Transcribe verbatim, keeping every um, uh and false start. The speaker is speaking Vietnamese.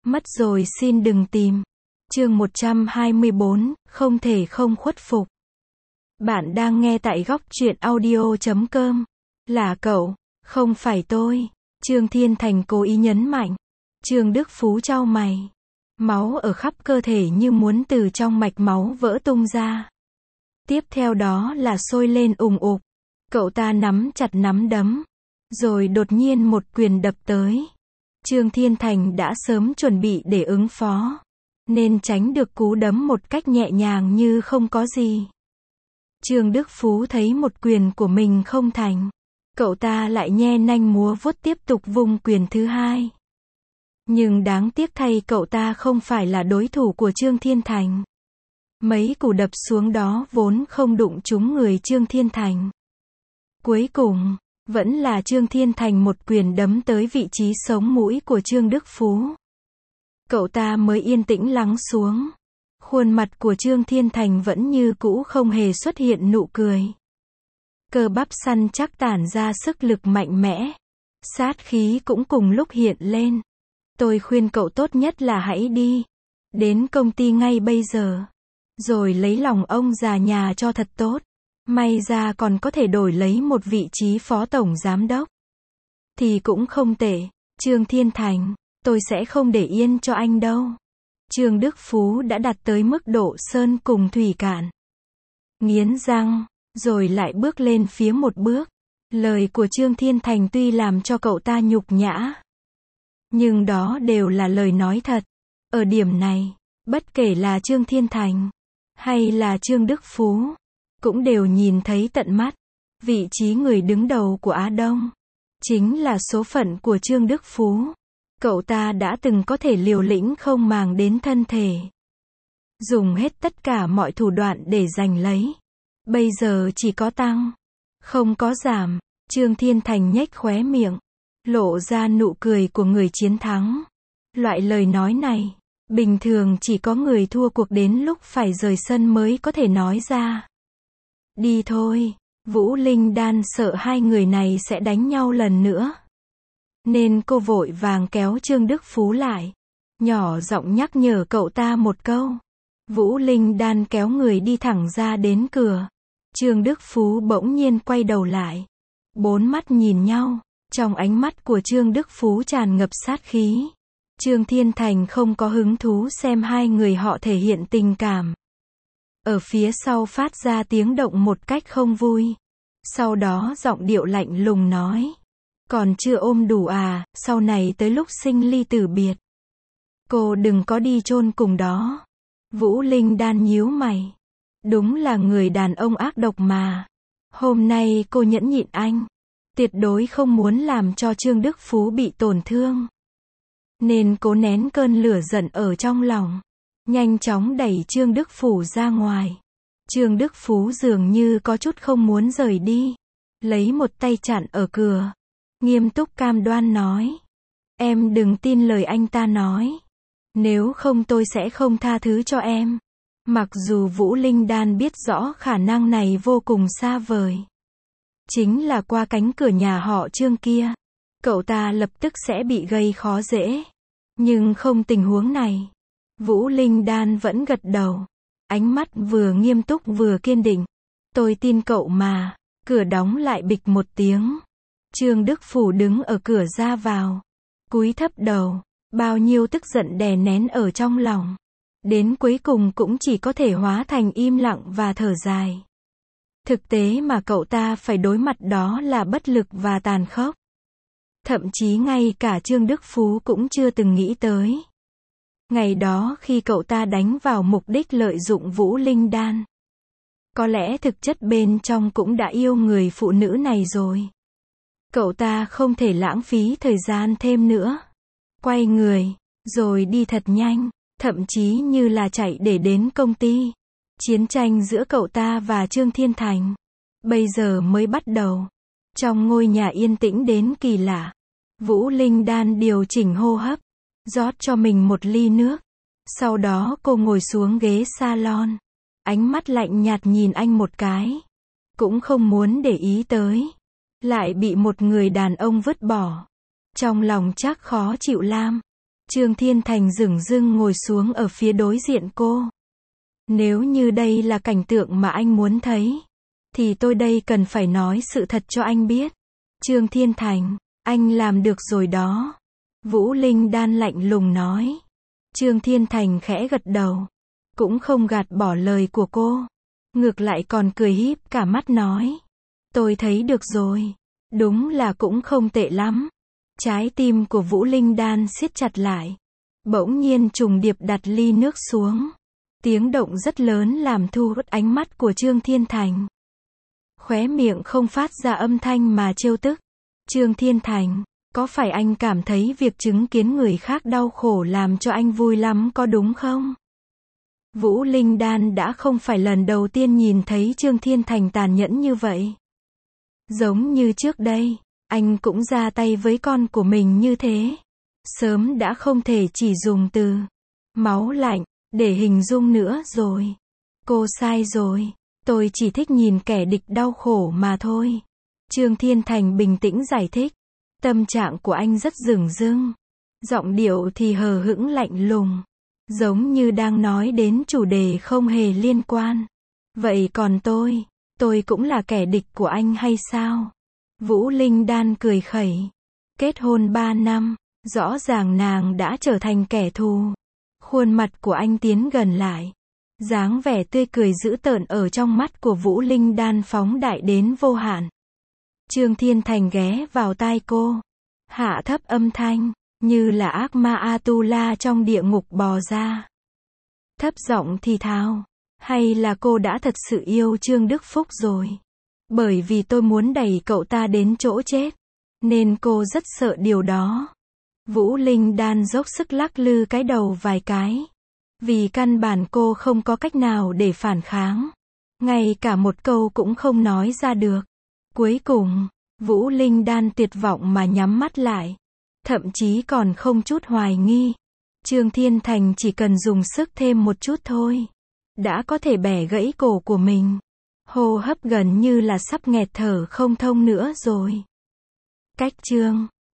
Mất rồi xin đừng tìm. Chương một trăm hai mươi bốn, không thể không khuất phục. Bạn đang nghe tại góc truyện audio chấm com. Là cậu, không phải tôi. Trương Thiên Thành cố ý nhấn mạnh. Trương Đức Phú chau mày. Máu ở khắp cơ thể như muốn từ trong mạch máu vỡ tung ra. Tiếp theo đó là sôi lên ùng ục. Cậu ta nắm chặt nắm đấm. Rồi đột nhiên một quyền đập tới. Trương Thiên Thành đã sớm chuẩn bị để ứng phó. Nên tránh được cú đấm một cách nhẹ nhàng như không có gì. Trương Đức Phú thấy một quyền của mình không thành. Cậu ta lại nhe nanh múa vuốt tiếp tục vung quyền thứ hai. Nhưng đáng tiếc thay cậu ta không phải là đối thủ của Trương Thiên Thành. Mấy cú đập xuống đó vốn không đụng trúng người Trương Thiên Thành. Cuối cùng, vẫn là Trương Thiên Thành một quyền đấm tới vị trí sống mũi của Trương Đức Phú. Cậu ta mới yên tĩnh lắng xuống. Khuôn mặt của Trương Thiên Thành vẫn như cũ không hề xuất hiện nụ cười. Cơ bắp săn chắc tản ra sức lực mạnh mẽ. Sát khí cũng cùng lúc hiện lên. Tôi khuyên cậu tốt nhất là hãy đi đến công ty ngay bây giờ. Rồi lấy lòng ông già nhà cho thật tốt. May ra còn có thể đổi lấy một vị trí phó tổng giám đốc. Thì cũng không tệ. Trương Thiên Thành, tôi sẽ không để yên cho anh đâu. Trương Đức Phú đã đạt tới mức độ sơn cùng thủy cạn. Nghiến răng, rồi lại bước lên phía một bước. Lời của Trương Thiên Thành tuy làm cho cậu ta nhục nhã. Nhưng đó đều là lời nói thật. Ở điểm này, bất kể là Trương Thiên Thành, hay là Trương Đức Phú, cũng đều nhìn thấy tận mắt. Vị trí người đứng đầu của Á Đông, chính là số phận của Trương Đức Phú. Cậu ta đã từng có thể liều lĩnh không màng đến thân thể. Dùng hết tất cả mọi thủ đoạn để giành lấy. Bây giờ chỉ có tăng, không có giảm. Trương Thiên Thành nhếch khóe miệng, lộ ra nụ cười của người chiến thắng. Loại lời nói này, bình thường chỉ có người thua cuộc đến lúc phải rời sân mới có thể nói ra. Đi thôi. Vũ Linh Đan sợ hai người này sẽ đánh nhau lần nữa. Nên cô vội vàng kéo Trương Đức Phú lại. Nhỏ giọng nhắc nhở cậu ta một câu. Vũ Linh Đan kéo người đi thẳng ra đến cửa. Trương Đức Phú bỗng nhiên quay đầu lại. Bốn mắt nhìn nhau. Trong ánh mắt của Trương Đức Phú tràn ngập sát khí. Trương Thiên Thành không có hứng thú xem hai người họ thể hiện tình cảm. Ở phía sau phát ra tiếng động một cách không vui. Sau đó giọng điệu lạnh lùng nói. Còn chưa ôm đủ à, sau này tới lúc sinh ly tử biệt. Cô đừng có đi chôn cùng đó. Vũ Linh Đan nhíu mày. Đúng là người đàn ông ác độc mà. Hôm nay cô nhẫn nhịn anh. Tuyệt đối không muốn làm cho Trương Đức Phú bị tổn thương. Nên cố nén cơn lửa giận ở trong lòng. Nhanh chóng đẩy Trương Đức Phú ra ngoài. Trương Đức Phú dường như có chút không muốn rời đi. Lấy một tay chặn ở cửa. Nghiêm túc cam đoan nói. Em đừng tin lời anh ta nói. Nếu không tôi sẽ không tha thứ cho em. Mặc dù Vũ Linh Đan biết rõ khả năng này vô cùng xa vời. Chính là qua cánh cửa nhà họ Trương kia. Cậu ta lập tức sẽ bị gây khó dễ. Nhưng không tình huống này. Vũ Linh Đan vẫn gật đầu. Ánh mắt vừa nghiêm túc vừa kiên định. Tôi tin cậu mà. Cửa đóng lại bịch một tiếng. Trương Đức Phú đứng ở cửa ra vào. Cúi thấp đầu. Bao nhiêu tức giận đè nén ở trong lòng. Đến cuối cùng cũng chỉ có thể hóa thành im lặng và thở dài. Thực tế mà cậu ta phải đối mặt đó là bất lực và tàn khốc. Thậm chí ngay cả Trương Đức Phú cũng chưa từng nghĩ tới. Ngày đó khi cậu ta đánh vào mục đích lợi dụng Vũ Linh Đan. Có lẽ thực chất bên trong cũng đã yêu người phụ nữ này rồi. Cậu ta không thể lãng phí thời gian thêm nữa. Quay người, rồi đi thật nhanh, thậm chí như là chạy để đến công ty. Chiến tranh giữa cậu ta và Trương Thiên Thành bây giờ mới bắt đầu. Trong ngôi nhà yên tĩnh đến kỳ lạ. Vũ Linh Đan điều chỉnh hô hấp, rót cho mình một ly nước. Sau đó cô ngồi xuống ghế salon. Ánh mắt lạnh nhạt nhìn anh một cái. Cũng không muốn để ý tới. Lại bị một người đàn ông vứt bỏ. Trong lòng chắc khó chịu lam. Trương Thiên Thành dửng dưng ngồi xuống ở phía đối diện cô. Nếu như đây là cảnh tượng mà anh muốn thấy, thì tôi đây cần phải nói sự thật cho anh biết. Trương Thiên Thành, anh làm được rồi đó. Vũ Linh Đan lạnh lùng nói. Trương Thiên Thành khẽ gật đầu. Cũng không gạt bỏ lời của cô. Ngược lại còn cười híp cả mắt nói. Tôi thấy được rồi. Đúng là cũng không tệ lắm. Trái tim của Vũ Linh Đan siết chặt lại. Bỗng nhiên trùng điệp đặt ly nước xuống. Tiếng động rất lớn làm thu hút ánh mắt của Trương Thiên Thành. Khóe miệng không phát ra âm thanh mà trêu tức. Trương Thiên Thành, có phải anh cảm thấy việc chứng kiến người khác đau khổ làm cho anh vui lắm có đúng không? Vũ Linh Đan đã không phải lần đầu tiên nhìn thấy Trương Thiên Thành tàn nhẫn như vậy. Giống như trước đây, anh cũng ra tay với con của mình như thế. Sớm đã không thể chỉ dùng từ máu lạnh để hình dung nữa rồi. Cô sai rồi. Tôi chỉ thích nhìn kẻ địch đau khổ mà thôi. Trương Thiên Thành bình tĩnh giải thích. Tâm trạng của anh rất dửng dưng. Giọng điệu thì hờ hững lạnh lùng. Giống như đang nói đến chủ đề không hề liên quan. Vậy còn tôi, tôi cũng là kẻ địch của anh hay sao? Vũ Linh Đan cười khẩy. Kết hôn ba năm, rõ ràng nàng đã trở thành kẻ thù. Khuôn mặt của anh tiến gần lại. Dáng vẻ tươi cười dữ tợn ở trong mắt của Vũ Linh Đan phóng đại đến vô hạn. Trương Thiên Thành ghé vào tai cô. Hạ thấp âm thanh, như là ác ma Atula trong địa ngục bò ra. Thấp giọng thì thào. Hay là cô đã thật sự yêu Trương Đức Phúc rồi? Bởi vì tôi muốn đẩy cậu ta đến chỗ chết. Nên cô rất sợ điều đó. Vũ Linh Đan dốc sức lắc lư cái đầu vài cái. Vì căn bản cô không có cách nào để phản kháng. Ngay cả một câu cũng không nói ra được. Cuối cùng, Vũ Linh Đan tuyệt vọng mà nhắm mắt lại. Thậm chí còn không chút hoài nghi. Trương Thiên Thành chỉ cần dùng sức thêm một chút thôi. Đã có thể bẻ gãy cổ của mình. Hô hấp gần như là sắp nghẹt thở không thông nữa rồi. Cách chương